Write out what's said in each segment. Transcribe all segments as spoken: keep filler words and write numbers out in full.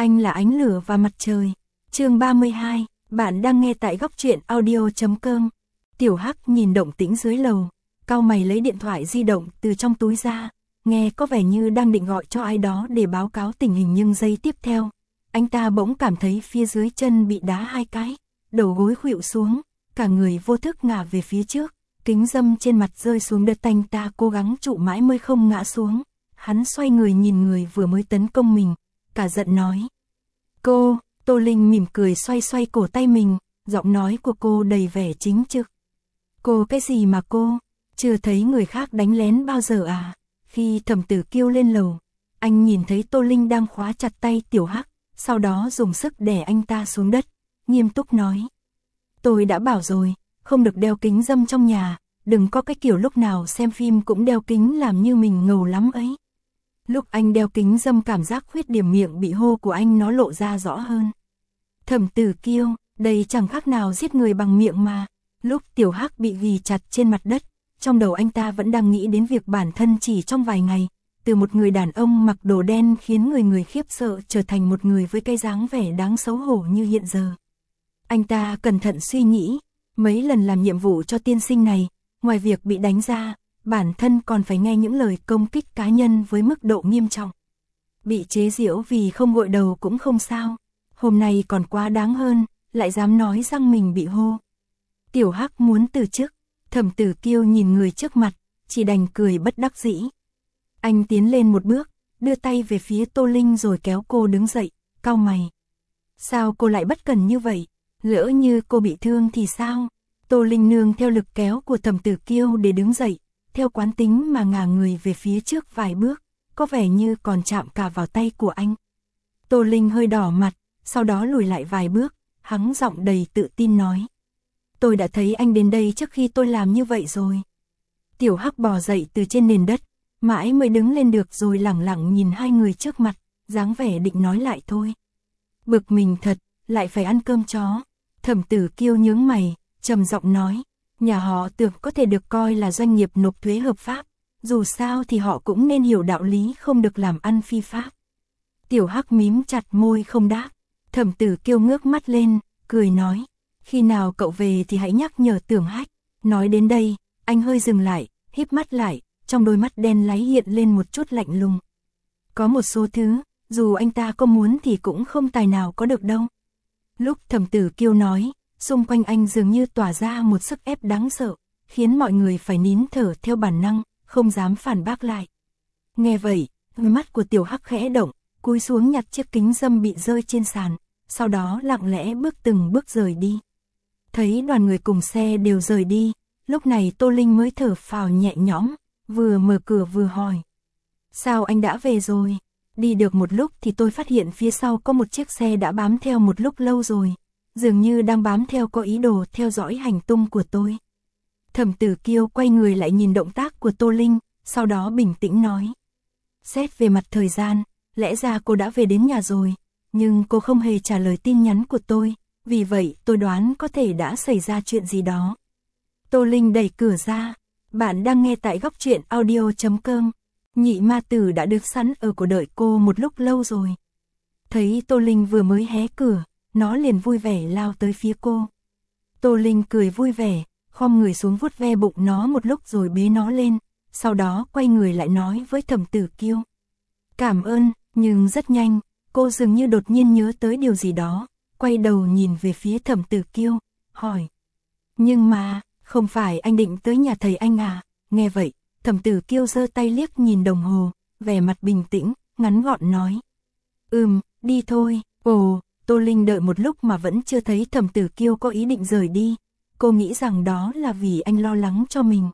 Anh là ánh lửa và mặt trời. Chương ba mươi hai, bạn đang nghe tại góc truyện audio chấm com. Tiểu Hắc nhìn động tĩnh dưới lầu, cau mày lấy điện thoại di động từ trong túi ra, nghe có vẻ như đang định gọi cho ai đó để báo cáo tình hình, nhưng giây tiếp theo, anh ta bỗng cảm thấy phía dưới chân bị đá hai cái, đầu gối khuỵu xuống, cả người vô thức ngả về phía trước, kính râm trên mặt rơi xuống đất, anh ta cố gắng trụ mãi mới không ngã xuống. Hắn xoay người nhìn người vừa mới tấn công mình, cả giận nói: "Cô." Tô Linh mỉm cười xoay xoay cổ tay mình, giọng nói của cô đầy vẻ chính trực. "Cô cái gì mà cô, chưa thấy người khác đánh lén bao giờ à?" Khi Thẩm Tử Kiêu lên lầu, anh nhìn thấy Tô Linh đang khóa chặt tay Tiểu Hắc, sau đó dùng sức đè anh ta xuống đất, nghiêm túc nói: "Tôi đã bảo rồi, không được đeo kính râm trong nhà, đừng có cái kiểu lúc nào xem phim cũng đeo kính làm như mình ngầu lắm ấy." Lúc anh đeo kính râm, cảm giác khuyết điểm miệng bị hô của anh nó lộ ra rõ hơn. Thẩm Tử Kiêu, đây chẳng khác nào giết người bằng miệng mà. Lúc Tiểu Hắc bị ghi chặt trên mặt đất, trong đầu anh ta vẫn đang nghĩ đến việc bản thân chỉ trong vài ngày, từ một người đàn ông mặc đồ đen khiến người người khiếp sợ trở thành một người với cái dáng vẻ đáng xấu hổ như hiện giờ. Anh ta cẩn thận suy nghĩ, mấy lần làm nhiệm vụ cho tiên sinh này, ngoài việc bị đánh ra, bản thân còn phải nghe những lời công kích cá nhân với mức độ nghiêm trọng. Bị chế giễu vì không gội đầu cũng không sao, hôm nay còn quá đáng hơn, lại dám nói rằng mình bị hô. Tiểu Hắc muốn từ chức. Thẩm Tử Kiêu nhìn người trước mặt, chỉ đành cười bất đắc dĩ. Anh tiến lên một bước, đưa tay về phía Tô Linh rồi kéo cô đứng dậy, cau mày: "Sao cô lại bất cần như vậy? Lỡ như cô bị thương thì sao?" Tô Linh nương theo lực kéo của Thẩm Tử Kiêu để đứng dậy, theo quán tính mà ngả người về phía trước vài bước, có vẻ như còn chạm cả vào tay của anh. Tô Linh hơi đỏ mặt, sau đó lùi lại vài bước, hắng giọng đầy tự tin nói: "Tôi đã thấy anh đến đây trước khi tôi làm như vậy rồi." Tiểu Hắc bò dậy từ trên nền đất, mãi mới đứng lên được rồi lẳng lặng nhìn hai người trước mặt, dáng vẻ định nói lại thôi. Bực mình thật, lại phải ăn cơm chó. Thẩm Tử Kiêu nhướng mày, trầm giọng nói: "Nhà họ Tưởng có thể được coi là doanh nghiệp nộp thuế hợp pháp, dù sao thì họ cũng nên hiểu đạo lý không được làm ăn phi pháp." Tiểu Hắc mím chặt môi không đáp. Thẩm Tử Kiêu ngước mắt lên, cười nói: "Khi nào cậu về thì hãy nhắc nhở Tưởng Hách." Nói đến đây, anh hơi dừng lại, híp mắt lại, trong đôi mắt đen láy hiện lên một chút lạnh lùng. Có một số thứ, dù anh ta có muốn thì cũng không tài nào có được đâu. Lúc Thẩm Tử Kiêu nói, xung quanh anh dường như tỏa ra một sức ép đáng sợ, khiến mọi người phải nín thở theo bản năng, không dám phản bác lại. Nghe vậy, đôi mắt của Tiểu Hắc khẽ động, cúi xuống nhặt chiếc kính râm bị rơi trên sàn, sau đó lặng lẽ bước từng bước rời đi. Thấy đoàn người cùng xe đều rời đi, lúc này Tô Linh mới thở phào nhẹ nhõm, vừa mở cửa vừa hỏi: "Sao anh đã về rồi?" "Đi được một lúc thì tôi phát hiện phía sau có một chiếc xe đã bám theo một lúc lâu rồi, dường như đang bám theo có ý đồ theo dõi hành tung của tôi." Thẩm Tử Kiêu quay người lại nhìn động tác của Tô Linh, sau đó bình tĩnh nói: "Xét về mặt thời gian, lẽ ra cô đã về đến nhà rồi, nhưng cô không hề trả lời tin nhắn của tôi, vì vậy tôi đoán có thể đã xảy ra chuyện gì đó." Tô Linh đẩy cửa ra: "Bạn đang nghe tại góc truyện audio chấm com. Nhị ma tử đã được sẵn ở cổ đợi cô một lúc lâu rồi." Thấy Tô Linh vừa mới hé cửa, nó liền vui vẻ lao tới phía cô. Tô Linh cười vui vẻ, khom người xuống vuốt ve bụng nó một lúc rồi bế nó lên, sau đó quay người lại nói với Thẩm Tử Kiêu: "Cảm ơn." Nhưng rất nhanh, cô dường như đột nhiên nhớ tới điều gì đó, quay đầu nhìn về phía Thẩm Tử Kiêu, hỏi: "Nhưng mà, không phải anh định tới nhà thầy anh à?" Nghe vậy, Thẩm Tử Kiêu giơ tay liếc nhìn đồng hồ, vẻ mặt bình tĩnh, ngắn gọn nói: "Ừm, đi thôi." Ồ, Tô Linh đợi một lúc mà vẫn chưa thấy Thẩm Tử Kiêu có ý định rời đi. Cô nghĩ rằng đó là vì anh lo lắng cho mình.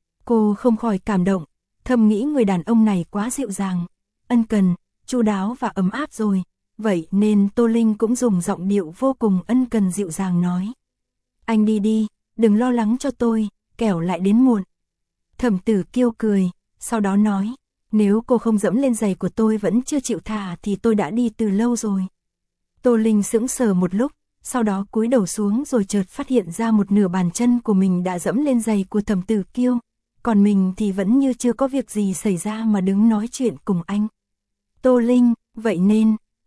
Cô không khỏi cảm động, thầm nghĩ người đàn ông này quá dịu dàng, ân cần, chu đáo và ấm áp rồi. Vậy nên Tô Linh cũng dùng giọng điệu vô cùng ân cần dịu dàng nói: "Anh đi đi, đừng lo lắng cho tôi, kẻo lại đến muộn." Thẩm Tử Kiêu cười, sau đó nói: "Nếu cô không dẫm lên giày của tôi vẫn chưa chịu thả thì tôi đã đi từ lâu rồi." Tô Linh sững sờ một lúc, sau đó cúi đầu xuống rồi chợt phát hiện ra một nửa bàn chân của mình đã dẫm lên giày của Thẩm Tử Kiêu, còn mình thì vẫn như chưa có việc gì xảy ra mà đứng nói chuyện cùng anh. "Tô Linh, vậy nên,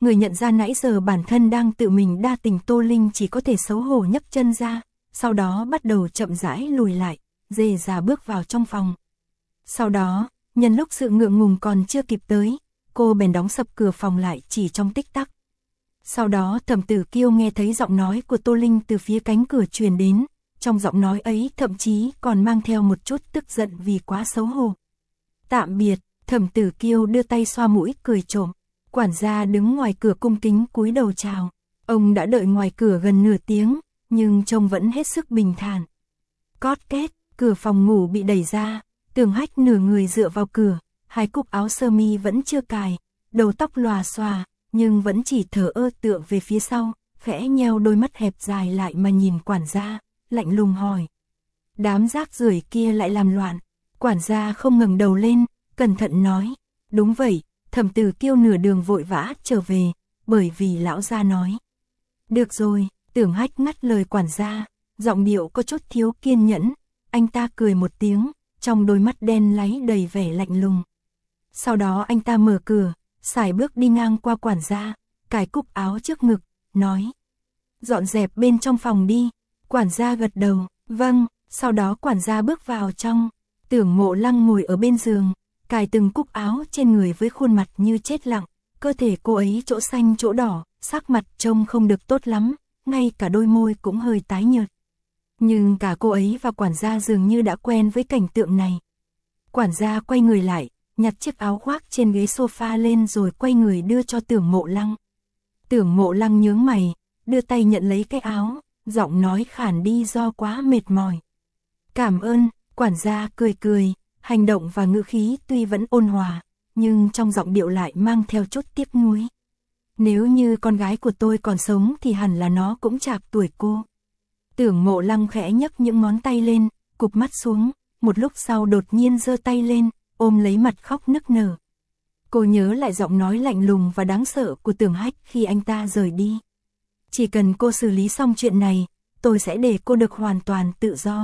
Người nhận ra nãy giờ bản thân đang tự mình đa tình Tô Linh chỉ có thể xấu hổ nhấc chân ra, sau đó bắt đầu chậm rãi lùi lại, dề dà bước vào trong phòng. Sau đó, nhân lúc sự ngượng ngùng còn chưa kịp tới, cô bèn đóng sập cửa phòng lại chỉ trong tích tắc. Sau đó Thẩm Tử Kiêu nghe thấy giọng nói của Tô Linh từ phía cánh cửa truyền đến, trong giọng nói ấy thậm chí còn mang theo một chút tức giận vì quá xấu hổ. Tạm biệt, Thẩm Tử Kiêu đưa tay xoa mũi cười trộm. Quản gia đứng ngoài cửa cung kính cúi đầu chào. Ông đã đợi ngoài cửa gần nửa tiếng, nhưng trông vẫn hết sức bình thản. Cót két, cửa phòng ngủ bị đẩy ra, Tưởng Hách nửa người dựa vào cửa, hai cúc áo sơ mi vẫn chưa cài, đầu tóc lòa xòa, nhưng vẫn chỉ thở ơ tựa về phía sau, khẽ nheo đôi mắt hẹp dài lại mà nhìn quản gia, lạnh lùng hỏi. Đám rác rưởi kia lại làm loạn. Quản gia không ngẩng đầu lên, cẩn thận nói. Đúng vậy, Thẩm Tử Kiêu nửa đường vội vã trở về, bởi vì lão gia nói. Được rồi, Tưởng Hách ngắt lời quản gia, giọng điệu có chút thiếu kiên nhẫn, anh ta cười một tiếng, trong đôi mắt đen láy đầy vẻ lạnh lùng. Sau đó anh ta mở cửa, sải bước đi ngang qua quản gia, cài cúc áo trước ngực, nói. Dọn dẹp bên trong phòng đi. Quản gia gật đầu, vâng, sau đó quản gia bước vào trong. Tưởng Mộ Lăng ngồi ở bên giường, cài từng cúc áo trên người với khuôn mặt như chết lặng, cơ thể cô ấy chỗ xanh chỗ đỏ, sắc mặt trông không được tốt lắm, ngay cả đôi môi cũng hơi tái nhợt. Nhưng cả cô ấy và quản gia dường như đã quen với cảnh tượng này. Quản gia quay người lại, nhặt chiếc áo khoác trên ghế sofa lên rồi quay người đưa cho Tưởng Mộ Lăng. Tưởng Mộ Lăng nhướng mày, đưa tay nhận lấy cái áo, giọng nói khản đi do quá mệt mỏi. Cảm ơn, quản gia cười cười, hành động và ngữ khí tuy vẫn ôn hòa, nhưng trong giọng điệu lại mang theo chút tiếc nuối. Nếu như con gái của tôi còn sống thì hẳn là nó cũng chạc tuổi cô. Tưởng Mộ Lăng khẽ nhấc những ngón tay lên, cụp mắt xuống, một lúc sau đột nhiên giơ tay lên, ôm lấy mặt khóc nức nở. Cô nhớ lại giọng nói lạnh lùng và đáng sợ của Tưởng Hách khi anh ta rời đi. Chỉ cần cô xử lý xong chuyện này, tôi sẽ để cô được hoàn toàn tự do.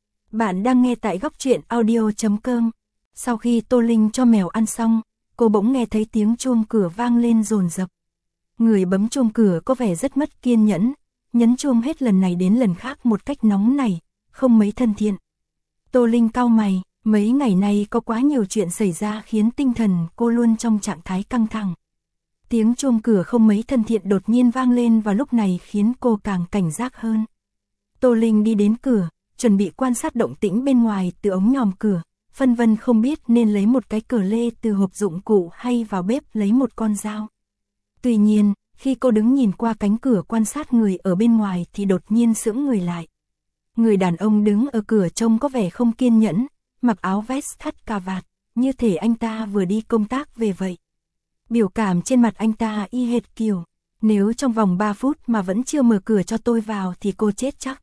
Bạn đang nghe tại góc truyện audio chấm com. Sau khi Tô Linh cho mèo ăn xong, cô bỗng nghe thấy tiếng chuông cửa vang lên dồn dập. Người bấm chuông cửa có vẻ rất mất kiên nhẫn, nhấn chuông hết lần này đến lần khác một cách nóng nảy, không mấy thân thiện. Tô Linh cau mày, mấy ngày nay có quá nhiều chuyện xảy ra khiến tinh thần cô luôn trong trạng thái căng thẳng. Tiếng chuông cửa không mấy thân thiện đột nhiên vang lên vào lúc này khiến cô càng cảnh giác hơn. Tô Linh đi đến cửa, chuẩn bị quan sát động tĩnh bên ngoài từ ống nhòm cửa, phân vân không biết nên lấy một cái cờ lê từ hộp dụng cụ hay vào bếp lấy một con dao. Tuy nhiên, khi cô đứng nhìn qua cánh cửa quan sát người ở bên ngoài thì đột nhiên sững người lại. Người đàn ông đứng ở cửa trông có vẻ không kiên nhẫn, mặc áo vest thắt cà vạt, như thể anh ta vừa đi công tác về vậy. Biểu cảm trên mặt anh ta y hệt kiểu, nếu trong vòng ba phút mà vẫn chưa mở cửa cho tôi vào thì cô chết chắc.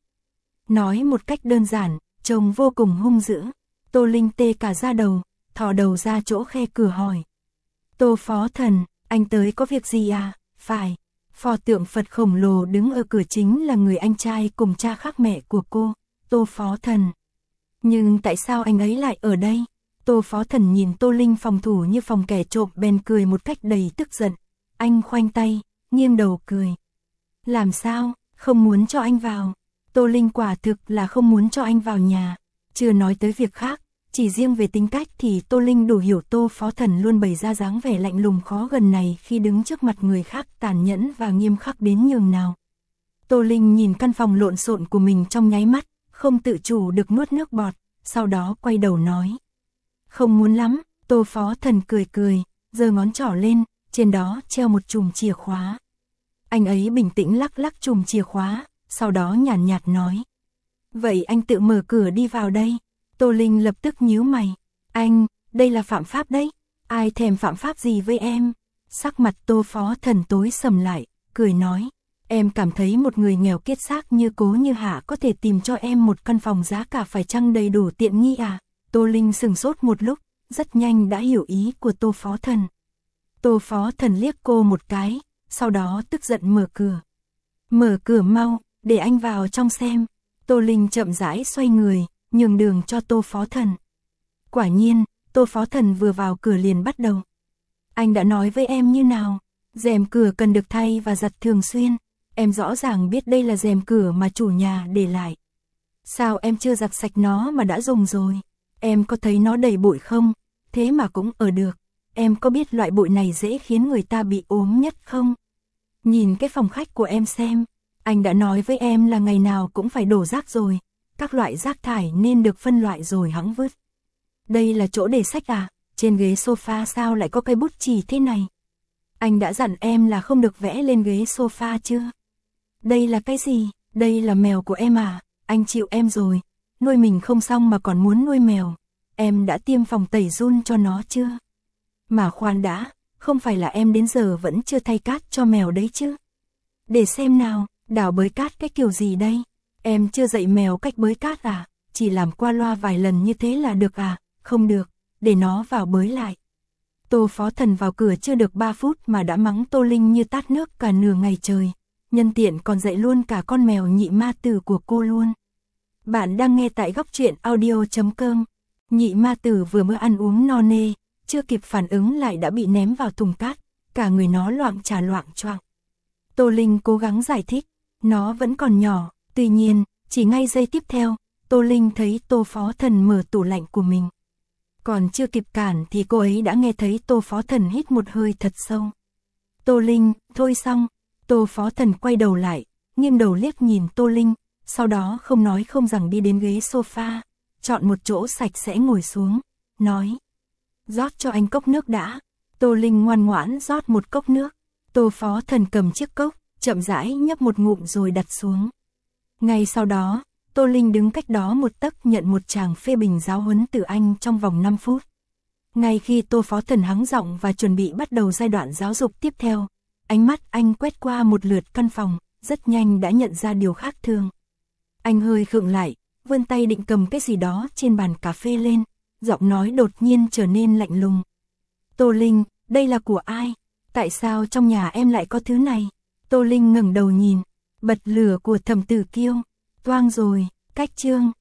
Nói một cách đơn giản, trông vô cùng hung dữ. Tô Linh tê cả da đầu, thò đầu ra chỗ khe cửa hỏi. Tô Phó Thần, anh tới có việc gì à? Phải, pho tượng Phật khổng lồ đứng ở cửa chính là người anh trai cùng cha khác mẹ của cô, Tô Phó Thần. Nhưng tại sao anh ấy lại ở đây? Tô Phó Thần nhìn Tô Linh phòng thủ như phòng kẻ trộm bèn cười một cách đầy tức giận. Anh khoanh tay, nghiêng đầu cười. Làm sao, không muốn cho anh vào? Tô Linh quả thực là không muốn cho anh vào nhà. Chưa nói tới việc khác, chỉ riêng về tính cách thì Tô Linh đủ hiểu Tô Phó Thần luôn bày ra dáng vẻ lạnh lùng khó gần này khi đứng trước mặt người khác tàn nhẫn và nghiêm khắc đến nhường nào. Tô Linh nhìn căn phòng lộn xộn của mình trong nháy mắt, không tự chủ được nuốt nước bọt, sau đó quay đầu nói. Không muốn lắm, Tô Phó Thần cười cười, giơ ngón trỏ lên, trên đó treo một chùm chìa khóa. Anh ấy bình tĩnh lắc lắc chùm chìa khóa, sau đó nhàn nhạt nói. Vậy anh tự mở cửa đi vào đây. Tô Linh lập tức nhíu mày. Anh, đây là phạm pháp đấy. Ai thèm phạm pháp gì với em? Sắc mặt Tô Phó Thần tối sầm lại, cười nói. Em cảm thấy một người nghèo kiết xác như Cố Như Hạ có thể tìm cho em một căn phòng giá cả phải chăng đầy đủ tiện nghi à? Tô Linh sừng sốt một lúc, rất nhanh đã hiểu ý của Tô Phó Thần. Tô Phó Thần liếc cô một cái, sau đó tức giận mở cửa. Mở cửa mau, để anh vào trong xem. Tô Linh chậm rãi xoay người, nhường đường cho Tô Phó Thần. Quả nhiên, Tô Phó Thần vừa vào cửa liền bắt đầu. Anh đã nói với em như nào? Rèm cửa cần được thay và giặt thường xuyên. Em rõ ràng biết đây là rèm cửa mà chủ nhà để lại. Sao em chưa giặt sạch nó mà đã dùng rồi? Em có thấy nó đầy bụi không? Thế mà cũng ở được. Em có biết loại bụi này dễ khiến người ta bị ốm nhất không? Nhìn cái phòng khách của em xem. Anh đã nói với em là ngày nào cũng phải đổ rác rồi. Các loại rác thải nên được phân loại rồi hẵng vứt. Đây là chỗ để sách à? Trên ghế sofa sao lại có cây bút chì thế này? Anh đã dặn em là không được vẽ lên ghế sofa chưa? Đây là cái gì? Đây là mèo của em à? Anh chịu em rồi. Nuôi mình không xong mà còn muốn nuôi mèo. Em đã tiêm phòng tẩy giun cho nó chưa? Mà khoan đã, không phải là em đến giờ vẫn chưa thay cát cho mèo đấy chứ? Để xem nào, đào bới cát cái kiểu gì đây? Em chưa dạy mèo cách bới cát à? Chỉ làm qua loa vài lần như thế là được à? Không được, để nó vào bới lại. Tô Phó Thần vào cửa chưa được ba phút mà đã mắng Tô Linh như tát nước cả nửa ngày trời. Nhân tiện còn dạy luôn cả con mèo nhị ma tử của cô luôn. Bạn đang nghe tại góc truyện audio chấm com. Nhị ma tử vừa mới ăn uống no nê, chưa kịp phản ứng lại đã bị ném vào thùng cát, cả người nó loạng trà loạng choạng. Tô Linh cố gắng giải thích, nó vẫn còn nhỏ, tuy nhiên, chỉ ngay giây tiếp theo, Tô Linh thấy Tô Phó Thần mở tủ lạnh của mình. Còn chưa kịp cản thì cô ấy đã nghe thấy Tô Phó Thần hít một hơi thật sâu. Tô Linh, thôi xong, Tô Phó Thần quay đầu lại, nghiêng đầu liếc nhìn Tô Linh, sau đó không nói không rằng đi đến ghế sofa, chọn một chỗ sạch sẽ ngồi xuống, nói. Rót cho anh cốc nước đã. Tô Linh ngoan ngoãn rót một cốc nước. Tô Phó Thần cầm chiếc cốc, chậm rãi nhấp một ngụm rồi đặt xuống. Ngay sau đó, Tô Linh đứng cách đó một tấc nhận một tràng phê bình giáo huấn từ anh trong vòng năm phút. Ngay khi Tô Phó Thần hắng giọng và chuẩn bị bắt đầu giai đoạn giáo dục tiếp theo, ánh mắt anh quét qua một lượt căn phòng, rất nhanh đã nhận ra điều khác thường. Anh hơi khựng lại, vươn tay định cầm cái gì đó trên bàn cà phê lên, giọng nói đột nhiên trở nên lạnh lùng. Tô Linh, đây là của ai? Tại sao trong nhà em lại có thứ này? Tô Linh ngẩng đầu nhìn, bật lửa của Thẩm Tử Kiêu, toang rồi, cách chương.